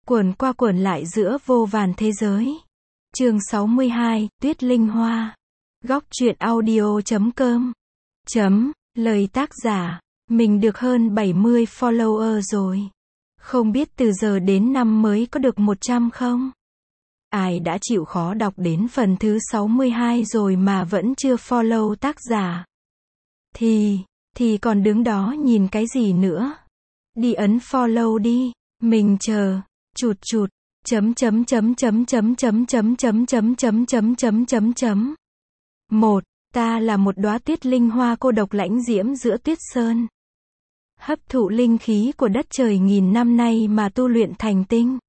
Quẩn qua quẩn lại giữa vô vàn thế giới. Chương 62, Tuyết Linh Hoa. Góc truyện audio.com. Lời tác giả, mình được hơn 70 follower rồi. Không biết từ giờ đến năm mới có được 100 không? Ai đã chịu khó đọc đến phần thứ 62 rồi mà vẫn chưa follow tác giả? Thì còn đứng đó nhìn cái gì nữa? Đi ấn follow đi, mình chờ. Một, ta là một đóa tuyết linh hoa cô độc lãnh diễm giữa tuyết sơn. Hấp thụ linh khí của đất trời nghìn năm nay mà tu luyện thành tinh.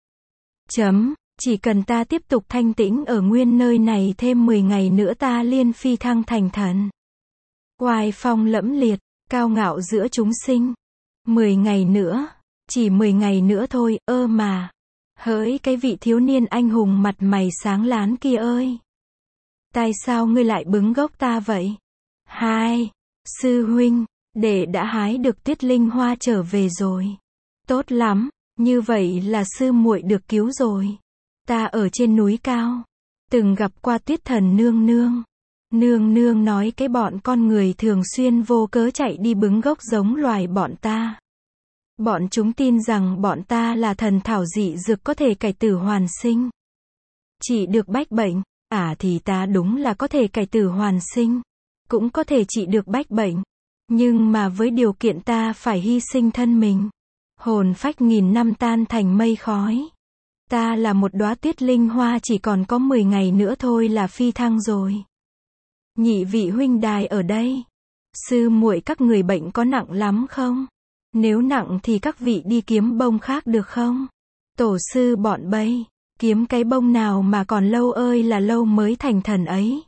Chỉ cần ta tiếp tục thanh tĩnh ở nguyên nơi này thêm 10 ngày nữa ta liên phi thăng thành thần. Oai phong lẫm liệt, cao ngạo giữa chúng sinh. 10 ngày nữa, chỉ 10 ngày nữa thôi, mà. Hỡi cái vị thiếu niên anh hùng mặt mày sáng láng kia ơi! Tại sao ngươi lại bứng gốc ta vậy? Hai, sư huynh, đệ đã hái được tuyết linh hoa trở về rồi. Tốt lắm, như vậy là sư muội được cứu rồi. Ta ở trên núi cao, từng gặp qua tuyết thần nương nương. Nương nương nói cái bọn con người thường xuyên vô cớ chạy đi bứng gốc giống loài bọn ta. Bọn chúng tin rằng bọn ta là thần thảo dị dược có thể cải tử hoàn sinh. Trị được bách bệnh, thì ta đúng là có thể cải tử hoàn sinh. Cũng có thể trị được bách bệnh. Nhưng mà với điều kiện ta phải hy sinh thân mình. Hồn phách nghìn năm tan thành mây khói. Ta là một đóa tuyết linh hoa chỉ còn có 10 ngày nữa thôi là phi thăng rồi. Nhị vị huynh đài ở đây. Sư muội các người bệnh có nặng lắm không? Nếu nặng thì các vị đi kiếm bông khác được không? Tổ sư bọn bây, kiếm cái bông nào mà còn lâu ơi là lâu mới thành thần ấy.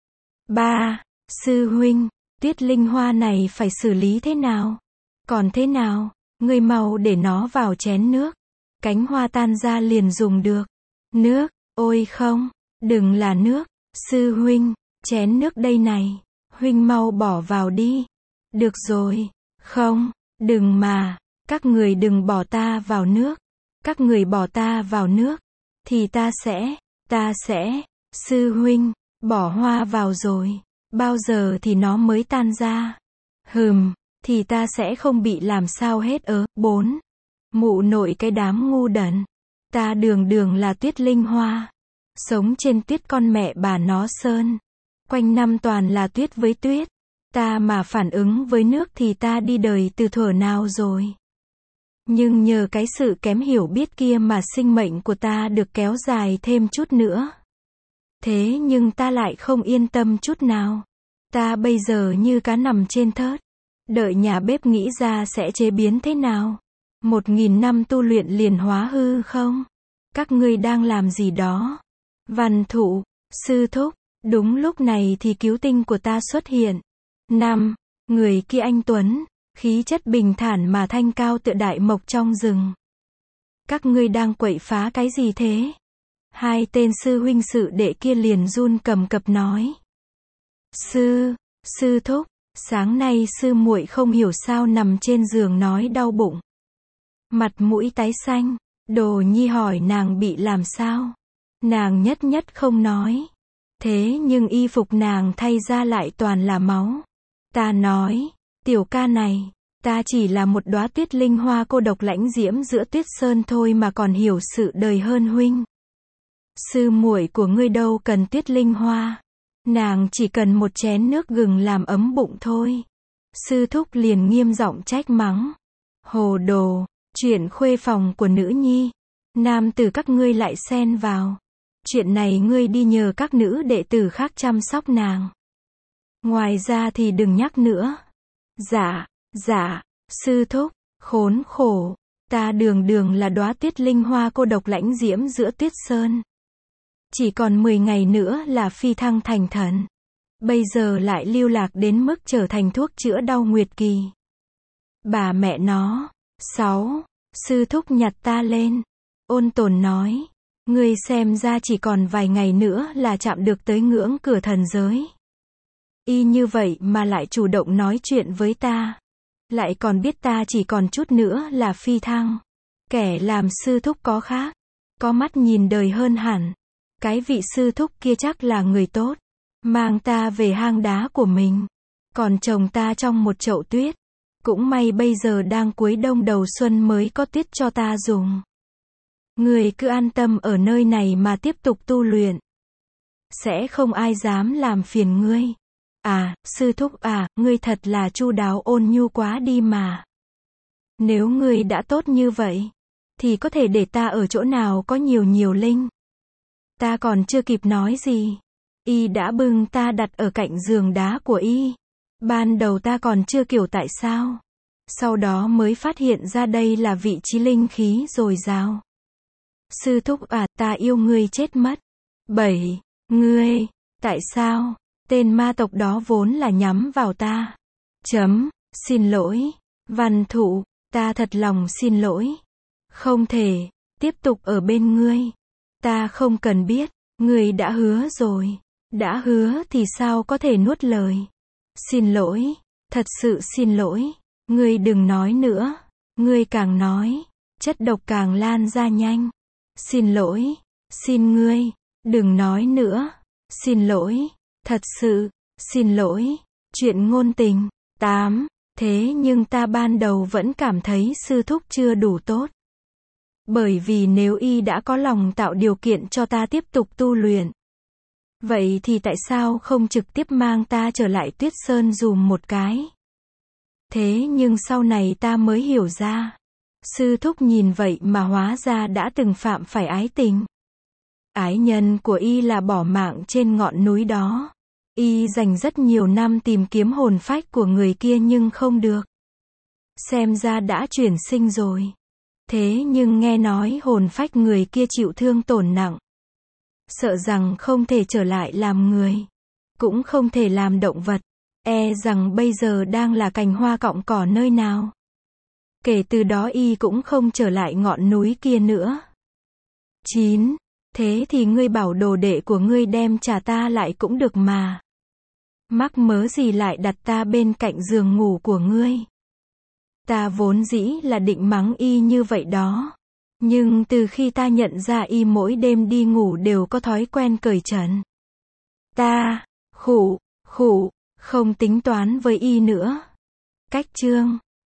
3. Sư huynh, tuyết linh hoa này phải xử lý thế nào? Còn thế nào? Ngươi mau để nó vào chén nước. Cánh hoa tan ra liền dùng được. Nước, ôi không, đừng là nước. Sư huynh, chén nước đây này. Huynh mau bỏ vào đi. Được rồi, không. Đừng mà, các người đừng bỏ ta vào nước. Các người bỏ ta vào nước, thì ta sẽ, sư huynh, bỏ hoa vào rồi. Bao giờ thì nó mới tan ra? Thì ta sẽ không bị làm sao hết 4. Mụ nội cái đám ngu đần. Ta đường là tuyết linh hoa. Sống trên tuyết con mẹ bà nó sơn. Quanh năm toàn là tuyết với tuyết. Ta mà phản ứng với nước thì ta đi đời từ thuở nào rồi. Nhưng nhờ cái sự kém hiểu biết kia mà sinh mệnh của ta được kéo dài thêm chút nữa. Thế nhưng ta lại không yên tâm chút nào. Ta bây giờ như cá nằm trên thớt. Đợi nhà bếp nghĩ ra sẽ chế biến thế nào. 1000 năm tu luyện liền hóa hư không? Các ngươi đang làm gì đó? Văn thụ, sư thúc, đúng lúc này thì cứu tinh của ta xuất hiện. 5. Người kia anh tuấn, khí chất bình thản mà thanh cao tựa đại mộc trong rừng. Các ngươi đang quậy phá cái gì thế? Hai tên sư huynh sự đệ kia liền run cầm cập nói. Sư thúc, sáng nay sư muội không hiểu sao nằm trên giường nói đau bụng. Mặt mũi tái xanh, Đồ Nhi hỏi nàng bị làm sao? Nàng nhất không nói. Thế nhưng y phục nàng thay ra lại toàn là máu. Ta nói, tiểu ca này, ta chỉ là một đóa tuyết linh hoa cô độc lãnh diễm giữa tuyết sơn thôi mà còn hiểu sự đời hơn huynh. Sư muội của ngươi đâu cần tuyết linh hoa. Nàng chỉ cần một chén nước gừng làm ấm bụng thôi. Sư thúc liền nghiêm giọng trách mắng. Hồ đồ, chuyện khuê phòng của nữ nhi. Nam tử các ngươi lại xen vào. Chuyện này ngươi đi nhờ các nữ đệ tử khác chăm sóc nàng. Ngoài ra thì đừng nhắc nữa. Dạ, sư thúc, khốn khổ. Ta đường là đóa tuyết linh hoa cô độc lãnh diễm giữa tuyết sơn. Chỉ còn 10 ngày nữa là phi thăng thành thần. Bây giờ lại lưu lạc đến mức trở thành thuốc chữa đau nguyệt kỳ. Bà mẹ nó. 6. Sư thúc nhặt ta lên. Ôn tồn nói. Ngươi xem ra chỉ còn vài ngày nữa là chạm được tới ngưỡng cửa thần giới. Y như vậy mà lại chủ động nói chuyện với ta. Lại còn biết ta chỉ còn chút nữa là phi thăng. Kẻ làm sư thúc có khác. có mắt nhìn đời hơn hẳn. Cái vị sư thúc kia chắc là người tốt. Mang ta về hang đá của mình. Còn chồng ta trong một chậu tuyết. Cũng may bây giờ đang cuối đông đầu xuân mới có tuyết cho ta dùng. Ngươi cứ an tâm ở nơi này mà tiếp tục tu luyện. Sẽ không ai dám làm phiền ngươi. À, sư thúc à, ngươi thật là chu đáo ôn nhu quá đi mà. Nếu ngươi đã tốt như vậy, thì có thể để ta ở chỗ nào có nhiều linh. Ta còn chưa kịp nói gì. Y đã bưng ta đặt ở cạnh giường đá của y. Ban đầu ta còn chưa hiểu tại sao. Sau đó mới phát hiện ra đây là vị trí linh khí dồi dào. Sư thúc à, ta yêu ngươi chết mất. 7. Ngươi, tại sao? Tên ma tộc đó vốn là nhắm vào ta. Xin lỗi. Văn Thụ, ta thật lòng xin lỗi. Không thể tiếp tục ở bên ngươi. Ta không cần biết. Ngươi đã hứa rồi. Đã hứa thì sao có thể nuốt lời. Xin lỗi. Thật sự xin lỗi. Ngươi đừng nói nữa. Ngươi càng nói, chất độc càng lan ra nhanh. Xin lỗi. Xin ngươi. Đừng nói nữa. Xin lỗi. Thật sự. Xin lỗi. Chuyện ngôn tình. 8. Thế nhưng ta ban đầu vẫn cảm thấy sư thúc chưa đủ tốt. Bởi vì nếu y đã có lòng tạo điều kiện cho ta tiếp tục tu luyện. Vậy thì tại sao không trực tiếp mang ta trở lại Tuyết Sơn dùm một cái? Thế nhưng sau này ta mới hiểu ra. Sư thúc nhìn vậy mà hóa ra đã từng phạm phải ái tình. Ái nhân của y là bỏ mạng trên ngọn núi đó. Y dành rất nhiều năm tìm kiếm hồn phách của người kia nhưng không được. Xem ra đã chuyển sinh rồi. Thế nhưng nghe nói hồn phách người kia chịu thương tổn nặng. Sợ rằng không thể trở lại làm người. Cũng không thể làm động vật. E rằng bây giờ đang là cành hoa cọng cỏ nơi nào. Kể từ đó y cũng không trở lại ngọn núi kia nữa. 9. Thế thì ngươi bảo đồ đệ của ngươi đem trả ta lại cũng được mà. Mắc mớ gì lại đặt ta bên cạnh giường ngủ của ngươi. Ta vốn dĩ là định mắng y như vậy đó. Nhưng từ khi ta nhận ra y mỗi đêm đi ngủ đều có thói quen cởi trần. Ta, không tính toán với y nữa. Cách chương